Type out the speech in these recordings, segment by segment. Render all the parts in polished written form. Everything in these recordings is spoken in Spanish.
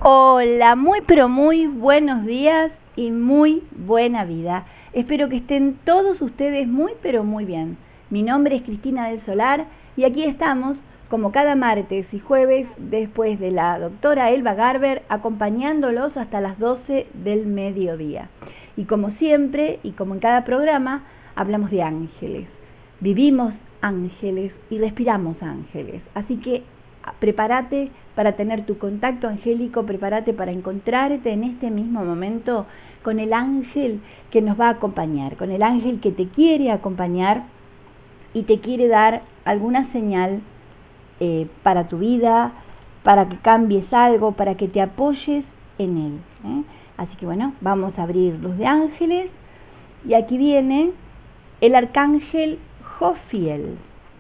Hola, muy pero muy buenos días y muy buena vida. Espero que estén todos ustedes muy pero muy bien. Mi nombre es Cristina del Solar y aquí estamos, como cada martes y jueves, después de la doctora Elba Garber, acompañándolos hasta las 12 del mediodía. Y como siempre, y como en cada programa, hablamos de ángeles. Vivimos ángeles y respiramos ángeles. Así que prepárate para tener tu contacto angélico, prepárate para encontrarte en este mismo momento con el ángel que nos va a acompañar, con el ángel que te quiere acompañar y te quiere dar alguna señal para tu vida, para que cambies algo, para que te apoyes en él. Así que bueno, vamos a abrir Luz de Ángeles y aquí viene el arcángel Jofiel.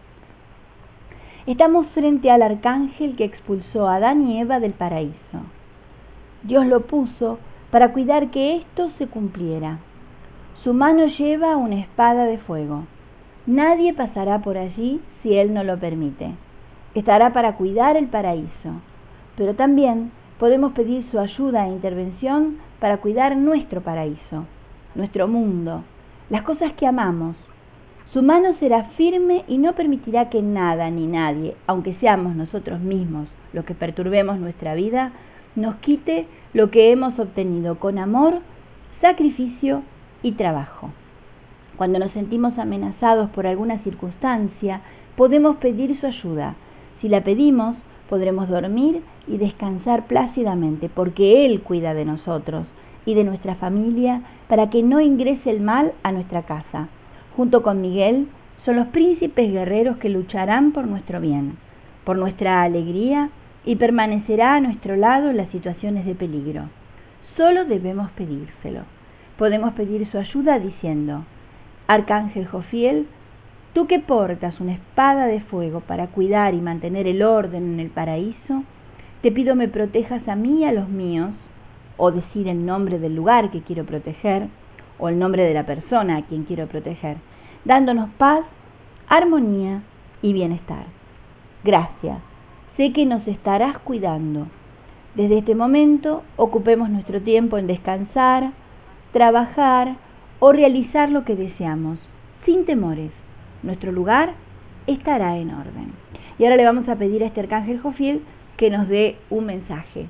Estamos frente al arcángel que expulsó a Adán y Eva del paraíso. Dios lo puso para cuidar que esto se cumpliera. Su mano lleva una espada de fuego. Nadie pasará por allí si Él no lo permite. Estará para cuidar el paraíso, pero también podemos pedir su ayuda e intervención para cuidar nuestro paraíso, nuestro mundo, las cosas que amamos. Su mano será firme y no permitirá que nada ni nadie, aunque seamos nosotros mismos los que perturbemos nuestra vida, nos quite lo que hemos obtenido con amor, sacrificio y trabajo. Cuando nos sentimos amenazados por alguna circunstancia, podemos pedir su ayuda. Si la pedimos, podremos dormir y descansar plácidamente, porque Él cuida de nosotros y de nuestra familia para que no ingrese el mal a nuestra casa. Junto con Miguel, son los príncipes guerreros que lucharán por nuestro bien, por nuestra alegría y permanecerá a nuestro lado en las situaciones de peligro. Solo debemos pedírselo. Podemos pedir su ayuda diciendo: Arcángel Jofiel, tú que portas una espada de fuego para cuidar y mantener el orden en el paraíso, te pido me protejas a mí y a los míos, o decir el nombre del lugar que quiero proteger, o el nombre de la persona a quien quiero proteger, dándonos paz, armonía y bienestar. Gracias, sé que nos estarás cuidando. Desde este momento, ocupemos nuestro tiempo en descansar, trabajar o realizar lo que deseamos, sin temores. Nuestro lugar estará en orden. Y ahora le vamos a pedir a este arcángel Jofiel que nos dé un mensaje.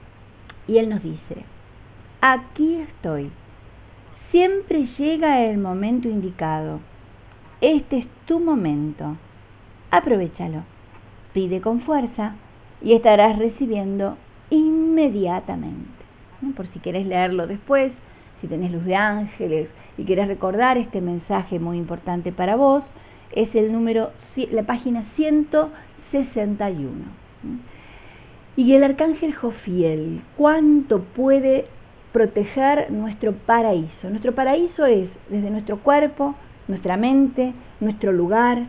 Y él nos dice: aquí estoy. Siempre llega el momento indicado. Este es tu momento. Aprovéchalo. Pide con fuerza y estarás recibiendo inmediatamente. Por si querés leerlo después, si tenés Luz de Ángeles y querés recordar este mensaje muy importante para vos, es la página 161. Y el arcángel Jofiel, ¿cuánto puede proteger nuestro paraíso? Nuestro paraíso es desde nuestro cuerpo, nuestra mente, nuestro lugar,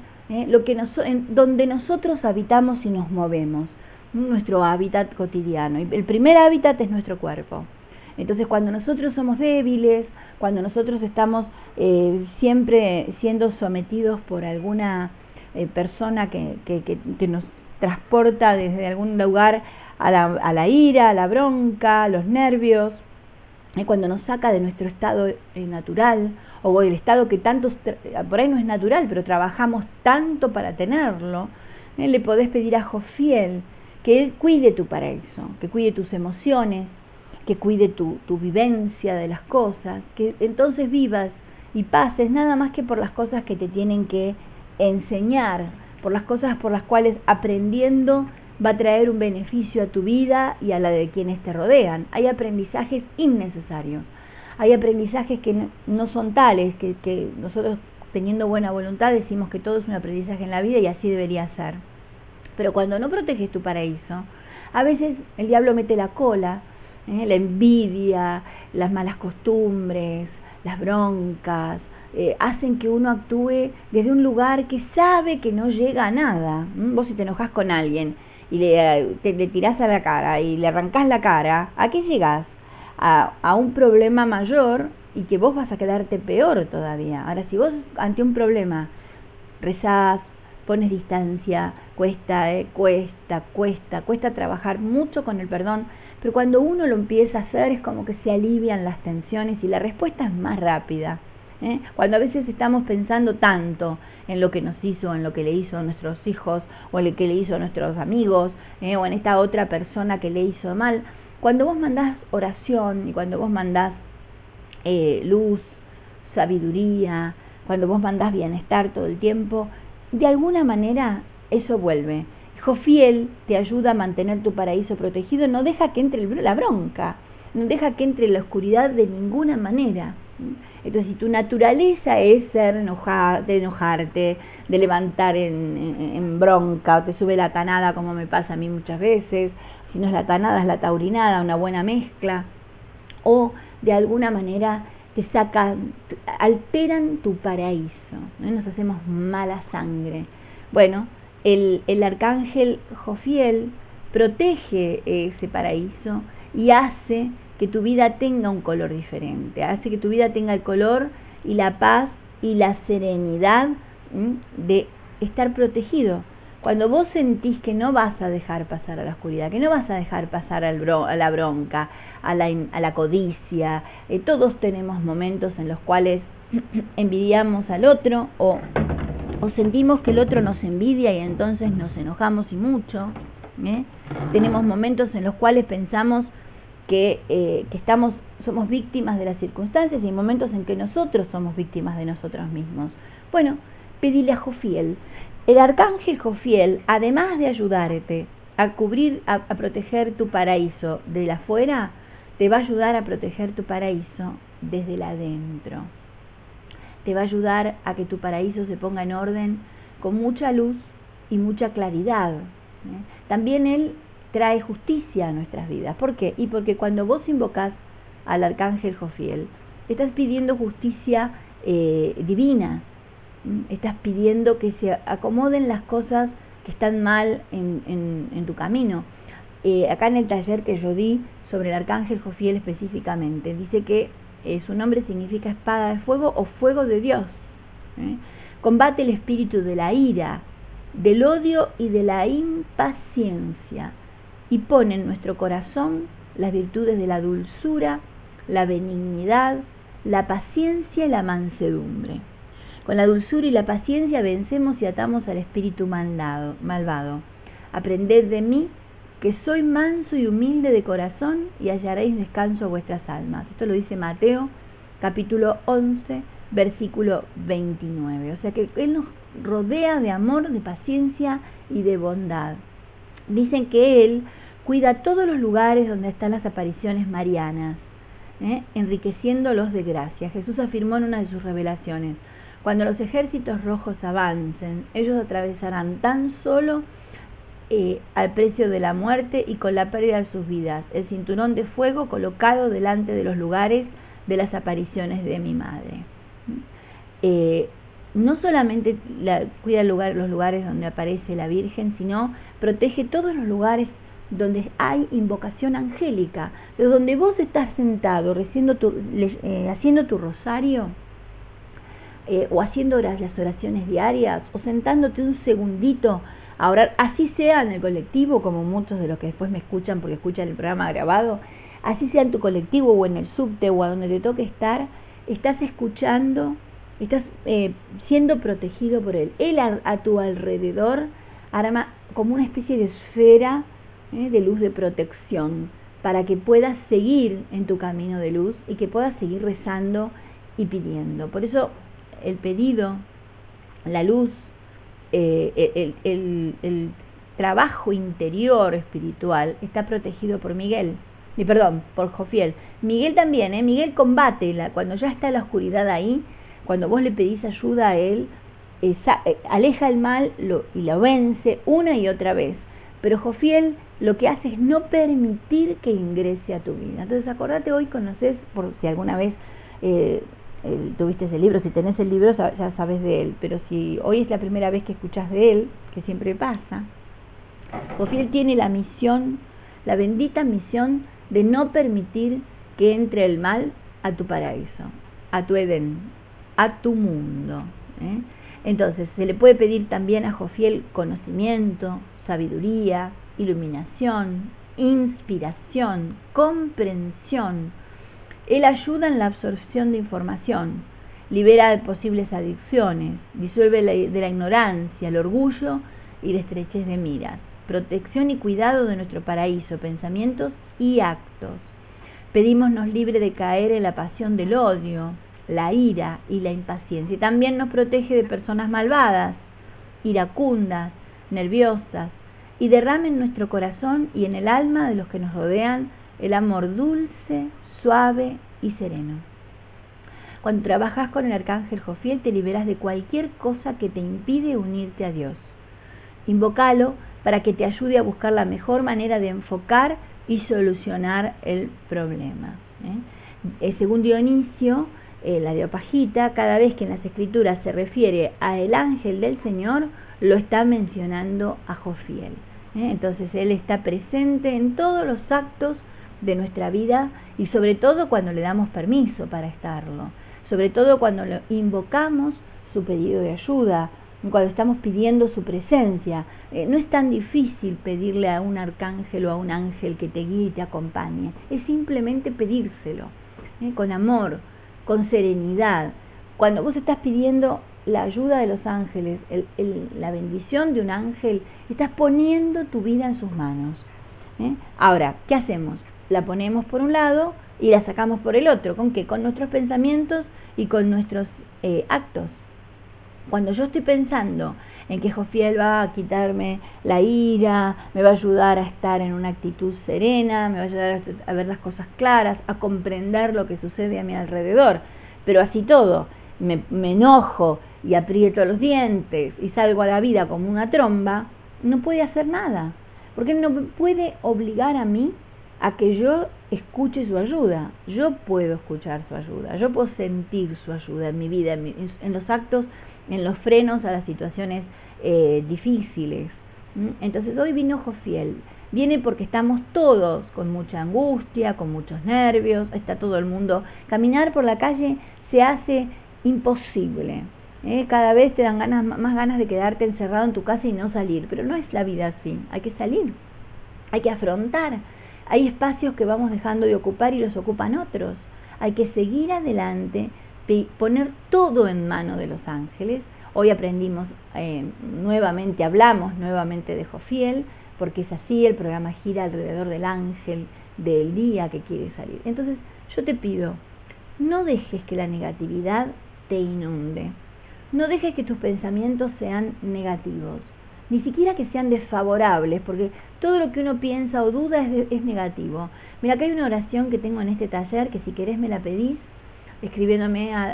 donde nosotros habitamos y nos movemos, nuestro hábitat cotidiano. Y el primer hábitat es nuestro cuerpo. Entonces, cuando nosotros somos débiles, cuando nosotros estamos siempre siendo sometidos por alguna persona que nos transporta desde algún lugar a la ira, a la bronca, a los nervios, cuando nos saca de nuestro estado natural, o el estado que tanto, por ahí no es natural, pero trabajamos tanto para tenerlo, le podés pedir a Jofiel que Él cuide tu paraíso, que cuide tus emociones, que cuide tu vivencia de las cosas, que entonces vivas y pases nada más que por las cosas que te tienen que enseñar, por las cosas por las cuales aprendiendo va a traer un beneficio a tu vida y a la de quienes te rodean. Hay aprendizajes innecesarios, hay aprendizajes que no son tales, que nosotros teniendo buena voluntad decimos que todo es un aprendizaje en la vida y así debería ser. Pero cuando no proteges tu paraíso, a veces el diablo mete la cola, la envidia, las malas costumbres, las broncas, hacen que uno actúe desde un lugar que sabe que no llega a nada. Vos si te enojás con alguien y le tirás a la cara y le arrancás la cara, ¿a qué llegás? A un problema mayor y que vos vas a quedarte peor todavía. Ahora, si vos ante un problema rezás, pones distancia, cuesta trabajar mucho con el perdón, pero cuando uno lo empieza a hacer es como que se alivian las tensiones y la respuesta es más rápida. Cuando a veces estamos pensando tanto en lo que nos hizo, en lo que le hizo a nuestros hijos, o en lo que le hizo a nuestros amigos, o en esta otra persona que le hizo mal, cuando vos mandás oración y cuando vos mandás luz, sabiduría, cuando vos mandás bienestar todo el tiempo, de alguna manera eso vuelve. Jofiel te ayuda a mantener tu paraíso protegido, no deja que entre la bronca, no deja que entre la oscuridad de ninguna manera. Entonces, si tu naturaleza es ser de enojarte, de levantar en bronca, o te sube la tanada como me pasa a mí muchas veces, si no es la tanada es la taurinada, una buena mezcla, o de alguna manera te sacan, alteran tu paraíso, nos hacemos mala sangre. Bueno, el arcángel Jofiel protege ese paraíso y hace que tu vida tenga un color diferente, hace que tu vida tenga el color y la paz y la serenidad de estar protegido. Cuando vos sentís que no vas a dejar pasar a la oscuridad, que no vas a dejar pasar a la bronca, a la codicia, todos tenemos momentos en los cuales envidiamos al otro o sentimos que el otro nos envidia y entonces nos enojamos y mucho. Tenemos momentos en los cuales pensamos que somos víctimas de las circunstancias y hay momentos en que nosotros somos víctimas de nosotros mismos. Bueno, pedile a Jofiel. El arcángel Jofiel, además de ayudarte a cubrir, a proteger tu paraíso de la afuera, te va a ayudar a proteger tu paraíso desde el adentro. Te va a ayudar a que tu paraíso se ponga en orden con mucha luz y mucha claridad. También él trae justicia a nuestras vidas. ¿Por qué? Y porque cuando vos invocás al arcángel Jofiel, estás pidiendo justicia divina, estás pidiendo que se acomoden las cosas que están mal en tu camino. Acá en el taller que yo di sobre el arcángel Jofiel específicamente, dice que su nombre significa espada de fuego o fuego de Dios. Combate el espíritu de la ira, del odio y de la impaciencia y pone en nuestro corazón las virtudes de la dulzura, la benignidad, la paciencia y la mansedumbre. Con la dulzura y la paciencia vencemos y atamos al espíritu malvado. Aprended de mí, que soy manso y humilde de corazón, y hallaréis descanso a vuestras almas. Esto lo dice Mateo, capítulo 11, versículo 29. O sea que Él nos rodea de amor, de paciencia y de bondad. Dicen que Él cuida todos los lugares donde están las apariciones marianas, enriqueciéndolos de gracia. Jesús afirmó en una de sus revelaciones: cuando los ejércitos rojos avancen, ellos atravesarán tan solo al precio de la muerte y con la pérdida de sus vidas, el cinturón de fuego colocado delante de los lugares de las apariciones de mi madre. No solamente cuida los lugares donde aparece la Virgen, sino protege todos los lugares donde hay invocación angélica, de donde vos estás sentado haciendo tu rosario, o haciendo las oraciones diarias, o sentándote un segundito a orar, así sea en el colectivo, como muchos de los que después me escuchan porque escuchan el programa grabado, así sea en tu colectivo o en el subte o a donde te toque estar, estás escuchando, estás siendo protegido por Él. Él a tu alrededor arma como una especie de esfera de luz de protección para que puedas seguir en tu camino de luz y que puedas seguir rezando y pidiendo. Por eso el pedido, la luz, el trabajo interior espiritual está protegido por Miguel, por Jofiel. Miguel también, Miguel combate, cuando ya está la oscuridad ahí, cuando vos le pedís ayuda a él, aleja el mal y lo vence una y otra vez. Pero Jofiel lo que hace es no permitir que ingrese a tu vida. Entonces acordate, hoy conoces, por si alguna vez tuviste ese libro, si tenés el libro ya sabes de él, pero si hoy es la primera vez que escuchás de él, que siempre pasa, Jofiel tiene la misión, la bendita misión de no permitir que entre el mal a tu paraíso, a tu Edén, a tu mundo. Entonces se le puede pedir también a Jofiel conocimiento, sabiduría, iluminación, inspiración, comprensión. Él ayuda en la absorción de información, libera de posibles adicciones, disuelve de la ignorancia, el orgullo y la estrechez de miras, protección y cuidado de nuestro paraíso, pensamientos y actos. Pedímonos libre de caer en la pasión del odio, la ira y la impaciencia. Y también nos protege de personas malvadas, iracundas, nerviosas, y derrame en nuestro corazón y en el alma de los que nos rodean el amor dulce, suave y sereno. Cuando trabajas con el arcángel Jofiel te liberas de cualquier cosa que te impide unirte a Dios. Invócalo para que te ayude a buscar la mejor manera de enfocar y solucionar el problema. Según Dionisio, la Areopagita, cada vez que en las escrituras se refiere a el ángel del Señor, lo está mencionando a Jofiel. Entonces él está presente en todos los actos de nuestra vida y sobre todo cuando le damos permiso para estarlo, sobre todo cuando lo invocamos su pedido de ayuda, cuando estamos pidiendo su presencia. No es tan difícil pedirle a un arcángel o a un ángel que te guíe y te acompañe, es simplemente pedírselo, con amor, con serenidad. Cuando vos estás pidiendo la ayuda de los ángeles, la bendición de un ángel, estás poniendo tu vida en sus manos. Ahora, ¿qué hacemos? La ponemos por un lado y la sacamos por el otro. ¿Con qué? Con nuestros pensamientos y con nuestros actos. Cuando yo estoy pensando en que Jofiel va a quitarme la ira, me va a ayudar a estar en una actitud serena, me va a ayudar a ver las cosas claras, a comprender lo que sucede a mi alrededor, pero así todo, me enojo y aprieto los dientes y salgo a la vida como una tromba, no puede hacer nada, porque no me puede obligar a mí a que yo escuche su ayuda. Yo puedo escuchar su ayuda, yo puedo sentir su ayuda en mi vida, en los actos, en los frenos a las situaciones difíciles. Entonces hoy vino Jofiel, viene porque estamos todos con mucha angustia, con muchos nervios, está todo el mundo, caminar por la calle se hace imposible, cada vez te dan más ganas de quedarte encerrado en tu casa y no salir, pero no es la vida así, hay que salir, hay que afrontar. Hay espacios que vamos dejando de ocupar y los ocupan otros. Hay que seguir adelante, poner todo en manos de los ángeles. Hoy aprendimos hablamos nuevamente de Jofiel, porque es así, el programa gira alrededor del ángel del día que quiere salir. Entonces yo te pido, no dejes que la negatividad te inunde. No dejes que tus pensamientos sean negativos, ni siquiera que sean desfavorables, porque todo lo que uno piensa o duda es negativo. Mira, acá hay una oración que tengo en este taller, que si querés me la pedís, escribiéndome a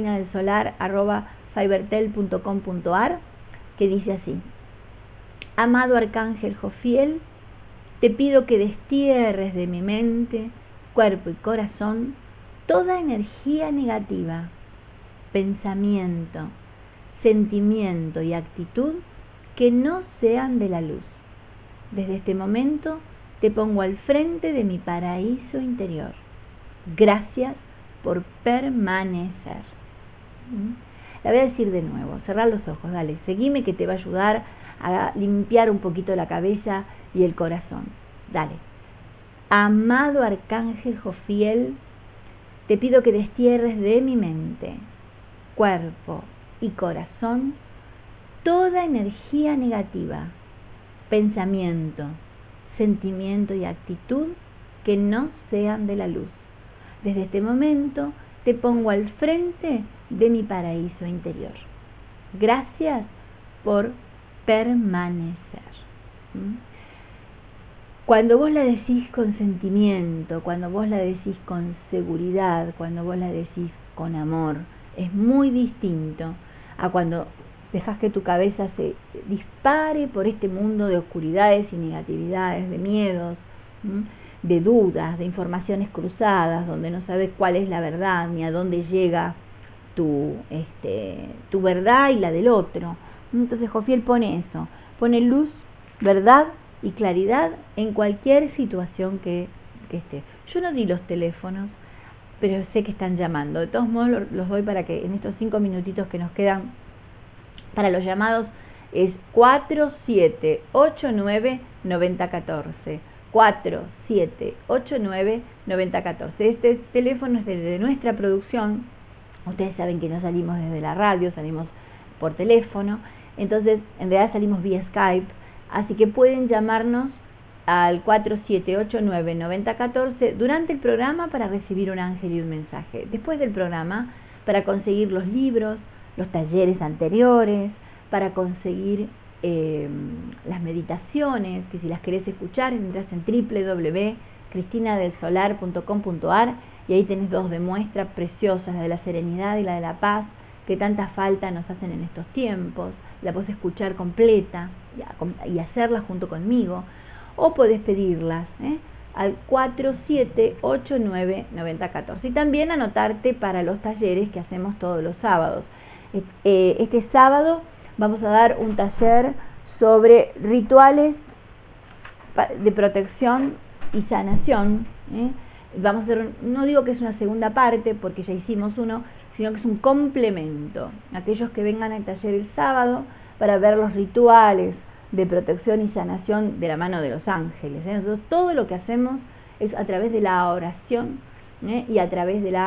cristinadelssolar@fibertel.com.ar, que dice así: amado arcángel Jofiel, te pido que destierres de mi mente, cuerpo y corazón toda energía negativa, pensamiento, sentimiento y actitud que no sean de la luz. Desde este momento te pongo al frente de mi paraíso interior. Gracias por permanecer. La voy a decir de nuevo, cerrar los ojos, dale, seguime que te va a ayudar a limpiar un poquito la cabeza y el corazón. Dale. Amado arcángel Jofiel, te pido que destierres de mi mente, cuerpo y corazón toda energía negativa, pensamiento, sentimiento y actitud que no sean de la luz. Desde este momento te pongo al frente de mi paraíso interior. Gracias por permanecer. Cuando vos la decís con sentimiento, cuando vos la decís con seguridad, cuando vos la decís con amor, es muy distinto a cuando dejas que tu cabeza se dispare por este mundo de oscuridades y negatividades, de miedos, de dudas, de informaciones cruzadas, donde no sabes cuál es la verdad ni a dónde llega tu verdad y la del otro. Entonces Jofiel pone eso, pone luz, verdad y claridad en cualquier situación que esté. Yo no di los teléfonos, pero sé que están llamando. De todos modos los doy para que en estos 5 minutitos que nos quedan para los llamados es 4789-9014. 4789-9014. Este teléfono es de nuestra producción. Ustedes saben que no salimos desde la radio, salimos por teléfono. Entonces, en realidad salimos vía Skype. Así que pueden llamarnos al 4789-9014 durante el programa para recibir un ángel y un mensaje. Después del programa, para conseguir los libros, los talleres anteriores, para conseguir las meditaciones, que si las querés escuchar, entras en www.cristinadelsolar.com.ar y ahí tenés 2 de muestra preciosas, la de la serenidad y la de la paz, que tanta falta nos hacen en estos tiempos. La podés escuchar completa y hacerla junto conmigo, o podés pedirlas al 4789-9014 y también anotarte para los talleres que hacemos todos los sábados. Este sábado vamos a dar un taller sobre rituales de protección y sanación. Vamos a hacer, no digo que es una segunda parte porque ya hicimos uno, sino que es un complemento. Aquellos que vengan al taller el sábado para ver los rituales de protección y sanación de la mano de los ángeles. Nosotros todo lo que hacemos es a través de la oración y a través de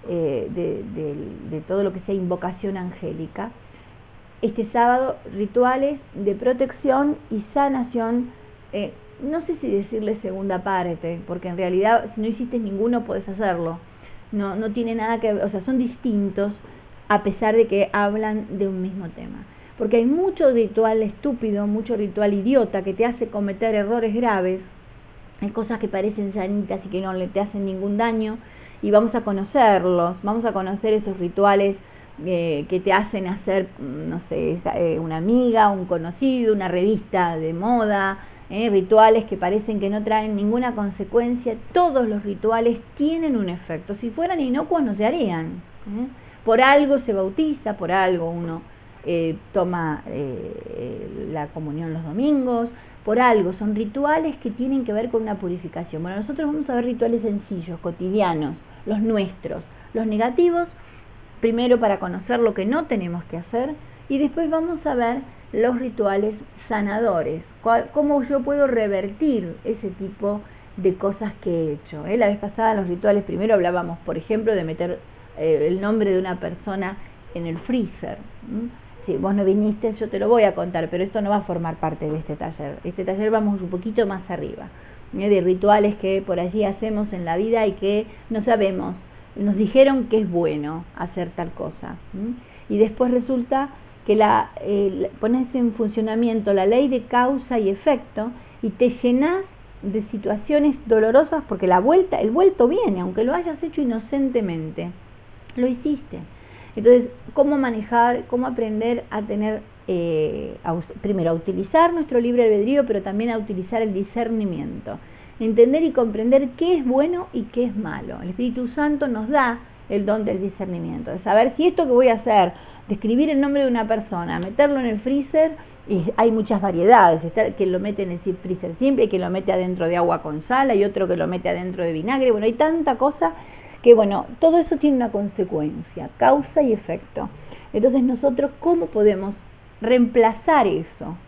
todo lo que sea invocación angélica. Este sábado, rituales de protección y sanación, no sé si decirle segunda parte, porque en realidad si no hiciste ninguno podés hacerlo. No tiene nada que ver, o sea, son distintos a pesar de que hablan de un mismo tema. Porque hay mucho ritual estúpido, mucho ritual idiota que te hace cometer errores graves. Hay cosas que parecen sanitas y que no te hacen ningún daño, y vamos a conocerlos, vamos a conocer esos rituales que te hacen hacer, no sé, una amiga, un conocido, una revista de moda, rituales que parecen que no traen ninguna consecuencia. Todos los rituales tienen un efecto. Si fueran inocuos no se harían. Por algo se bautiza, por algo uno toma la comunión los domingos, por algo, son rituales que tienen que ver con una purificación. Bueno, nosotros vamos a ver rituales sencillos, cotidianos, los nuestros, los negativos, primero para conocer lo que no tenemos que hacer, y después vamos a ver los rituales sanadores, cómo yo puedo revertir ese tipo de cosas que he hecho. La vez pasada en los rituales primero hablábamos, por ejemplo, de meter el nombre de una persona en el freezer. Si vos no viniste, yo te lo voy a contar, pero esto no va a formar parte de este taller. Este taller vamos un poquito más arriba, de rituales que por allí hacemos en la vida y que no sabemos. Nos dijeron que es bueno hacer tal cosa. Y después resulta que pones en funcionamiento la ley de causa y efecto y te llenas de situaciones dolorosas porque el vuelto viene, aunque lo hayas hecho inocentemente. Lo hiciste. Entonces, ¿cómo manejar, cómo aprender a tener, primero a utilizar nuestro libre albedrío, pero también a utilizar el discernimiento? Entender y comprender qué es bueno y qué es malo. El Espíritu Santo nos da el don del discernimiento, de saber si esto que voy a hacer, de escribir el nombre de una persona, meterlo en el freezer, y hay muchas variedades, está que lo mete en el freezer simple, hay que lo mete adentro de agua con sal, hay otro que lo mete adentro de vinagre, bueno, hay tanta cosa que bueno, todo eso tiene una consecuencia, causa y efecto. Entonces nosotros, ¿cómo podemos reemplazar eso?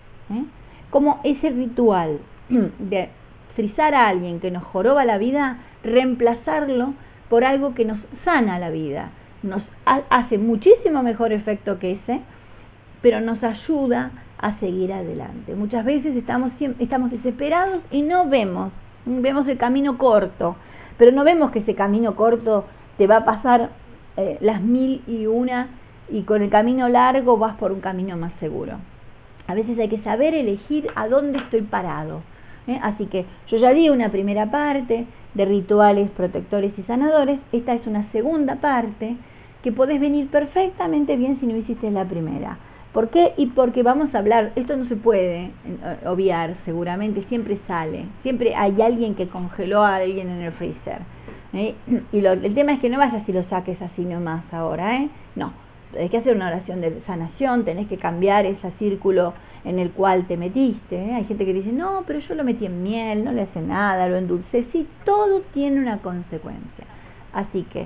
¿Cómo ese ritual de frizar a alguien que nos joroba la vida, reemplazarlo por algo que nos sana la vida? Nos hace muchísimo mejor efecto que ese, pero nos ayuda a seguir adelante. Muchas veces estamos desesperados y no vemos el camino corto, pero no vemos que ese camino corto te va a pasar las 1001 y con el camino largo vas por un camino más seguro. A veces hay que saber elegir a dónde estoy parado. Así que yo ya di una primera parte de rituales protectores y sanadores. Esta es una segunda parte que podés venir perfectamente bien si no hiciste la primera. ¿Por qué? Y porque vamos a hablar, esto no se puede obviar, seguramente siempre sale, siempre hay alguien que congeló a alguien en el freezer. Y el tema es que no vayas y lo saques así nomás ahora, no, tenés que hacer una oración de sanación, tenés que cambiar ese círculo en el cual te metiste. Hay gente que dice, no, pero yo lo metí en miel, no le hace nada, lo endulcé. Sí, todo tiene una consecuencia. Así que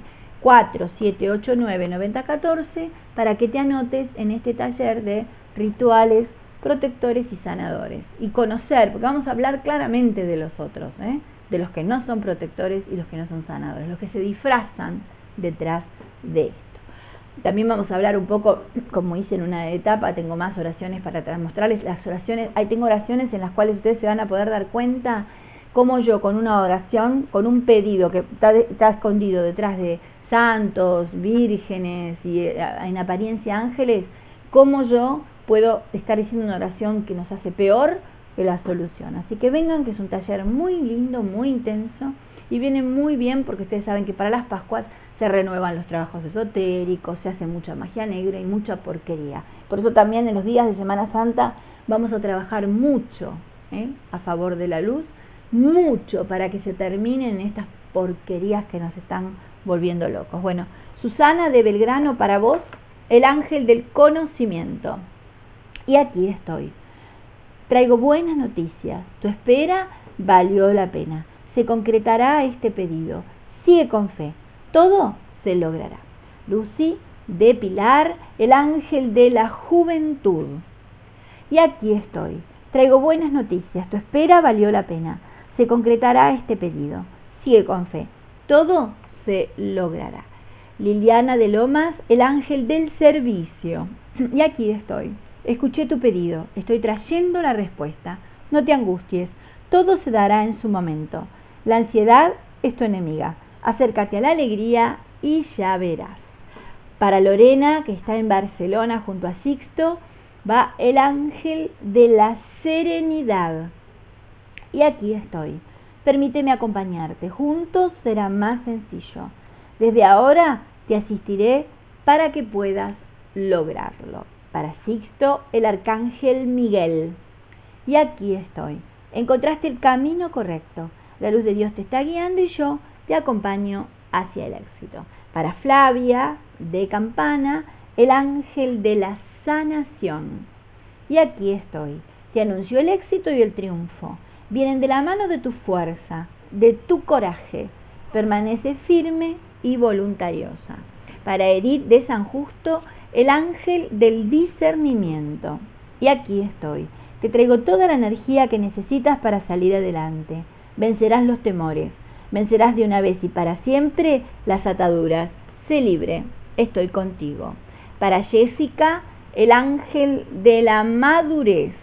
4789-9014 para que te anotes en este taller de rituales protectores y sanadores. Y conocer, porque vamos a hablar claramente de los otros, de los que no son protectores y los que no son sanadores, los que se disfrazan detrás de esto. También vamos a hablar un poco, como hice en una etapa, tengo más oraciones para mostrarles las oraciones. Tengo oraciones en las cuales ustedes se van a poder dar cuenta cómo yo con una oración, con un pedido que está escondido detrás de santos, vírgenes y en apariencia ángeles, cómo yo puedo estar diciendo una oración que nos hace peor que la solución. Así que vengan, que es un taller muy lindo, muy intenso, y viene muy bien porque ustedes saben que para las Pascuas se renuevan los trabajos esotéricos, se hace mucha magia negra y mucha porquería. Por eso también en los días de Semana Santa vamos a trabajar mucho a favor de la luz, mucho para que se terminen estas porquerías que nos están volviendo locos. Bueno, Susana de Belgrano, para vos, el ángel del conocimiento. Y aquí estoy. Traigo buenas noticias. Tu espera valió la pena. Se concretará este pedido. Sigue con fe. Todo se logrará. Lucy de Pilar, el ángel de la juventud. Y aquí estoy. Traigo buenas noticias. Tu espera valió la pena. Se concretará este pedido. Sigue con fe. Todo se logrará. Liliana de Lomas, el ángel del servicio. Y aquí estoy. Escuché tu pedido. Estoy trayendo la respuesta. No te angusties. Todo se dará en su momento. La ansiedad es tu enemiga. Acércate a la alegría y ya verás. Para Lorena, que está en Barcelona junto a Sixto, va el ángel de la serenidad. Y aquí estoy. Permíteme acompañarte. Juntos será más sencillo. Desde ahora te asistiré para que puedas lograrlo. Para Sixto, el arcángel Miguel. Y aquí estoy. Encontraste el camino correcto. La luz de Dios te está guiando y yo te acompaño hacia el éxito. Para Flavia, de Campana, el ángel de la sanación. Y aquí estoy. Te anuncio el éxito y el triunfo. Vienen de la mano de tu fuerza, de tu coraje. Permanece firme y voluntariosa. Para Edith de San Justo, el ángel del discernimiento. Y aquí estoy. Te traigo toda la energía que necesitas para salir adelante. Vencerás los temores. Vencerás de una vez y para siempre las ataduras. Sé libre. Estoy contigo. Para Jessica, el ángel de la madurez.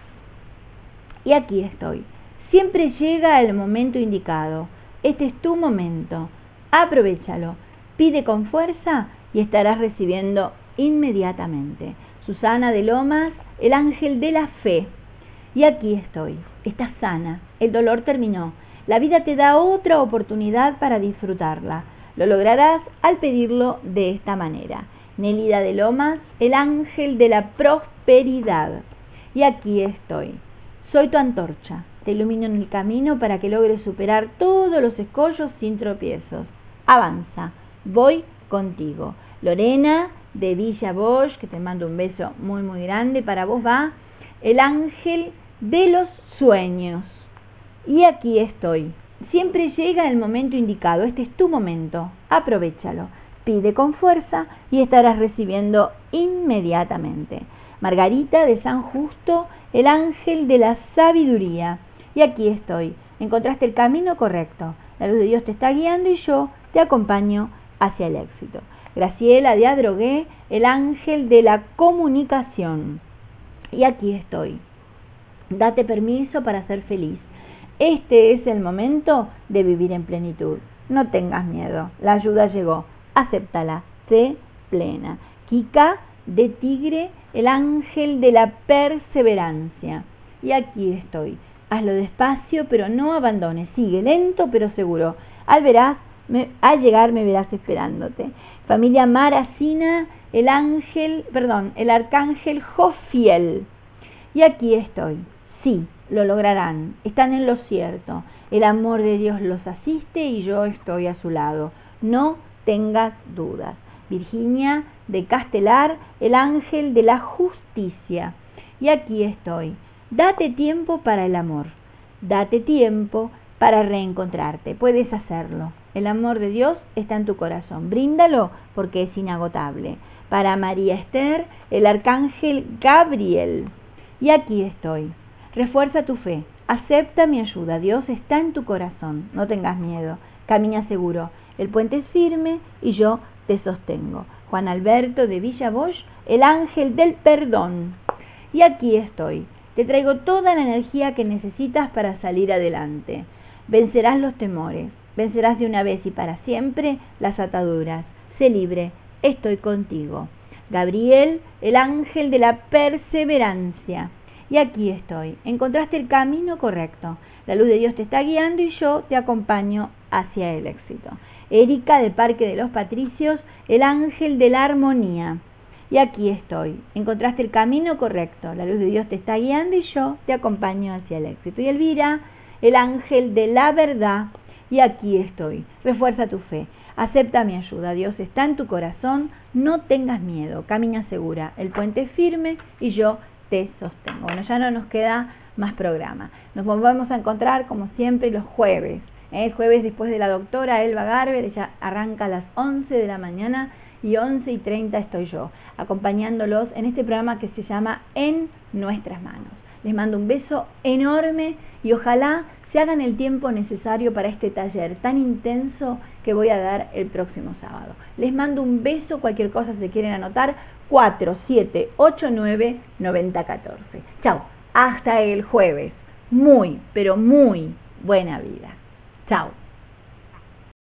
Y aquí estoy. Siempre llega el momento indicado. Este es tu momento. Aprovéchalo. Pide con fuerza y estarás recibiendo inmediatamente. Susana de Lomas, el ángel de la fe. Y aquí estoy. Estás sana. El dolor terminó. La vida te da otra oportunidad para disfrutarla. Lo lograrás al pedirlo de esta manera. Nelida de Lomas, el ángel de la prosperidad. Y aquí estoy. Soy tu antorcha. Te ilumino en el camino para que logres superar todos los escollos sin tropiezos. Avanza. Voy contigo. Lorena de Villa Bosch, que te mando un beso muy muy grande. Para vos va el ángel de los sueños. Y aquí estoy. Siempre llega el momento indicado. Este es tu momento. Aprovéchalo. Pide con fuerza y estarás recibiendo inmediatamente. Margarita de San Justo, el ángel de la sabiduría. Y aquí estoy. Encontraste el camino correcto. La luz de Dios te está guiando y yo te acompaño hacia el éxito. Graciela de Adrogué, el ángel de la comunicación. Y aquí estoy. Date permiso para ser feliz. Este es el momento de vivir en plenitud. No tengas miedo. La ayuda llegó. Acéptala. Sé plena. Kika de Tigre, el ángel de la perseverancia. Y aquí estoy. Hazlo despacio, pero no abandones. Sigue lento, pero seguro. Al llegar me verás esperándote. Familia Maracina, el arcángel Jofiel. Y aquí estoy. Sí, lo lograrán. Están en lo cierto. El amor de Dios los asiste y yo estoy a su lado. No tengas dudas. Virginia de Castelar, el ángel de la justicia. Y aquí estoy. Date tiempo para el amor. Date tiempo para reencontrarte. Puedes hacerlo. El amor de Dios está en tu corazón. Bríndalo porque es inagotable. Para María Esther, el arcángel Gabriel. y aquí estoy. Refuerza tu fe, acepta mi ayuda, Dios está en tu corazón, no tengas miedo, camina seguro, el puente es firme y yo te sostengo. Juan Alberto de Villa Bosch, el ángel del perdón. Y aquí estoy, te traigo toda la energía que necesitas para salir adelante. Vencerás los temores, vencerás de una vez y para siempre las ataduras. Sé libre, estoy contigo. Gabriel, el ángel de la perseverancia. Y aquí estoy, encontraste el camino correcto. La luz de Dios te está guiando y yo te acompaño hacia el éxito. Erika de Parque de los Patricios, el ángel de la armonía. Y aquí estoy, encontraste el camino correcto. La luz de Dios te está guiando y yo te acompaño hacia el éxito. Y Elvira, el ángel de la verdad. Y aquí estoy, refuerza tu fe. Acepta mi ayuda, Dios está en tu corazón, no tengas miedo, camina segura, el puente es firme y yo te sostengo. Bueno, ya no nos queda más programa. Nos volvemos a encontrar como siempre los jueves. El jueves después de la doctora Elba Garber, ella arranca a las 11 de la mañana y 11:30 estoy yo, acompañándolos en este programa que se llama En Nuestras Manos. Les mando un beso enorme y ojalá se hagan el tiempo necesario para este taller tan intenso que voy a dar el próximo sábado. Les mando un beso, cualquier cosa se quieren anotar, 4789-9014. Chao, hasta el jueves. Muy, pero muy buena vida. Chao.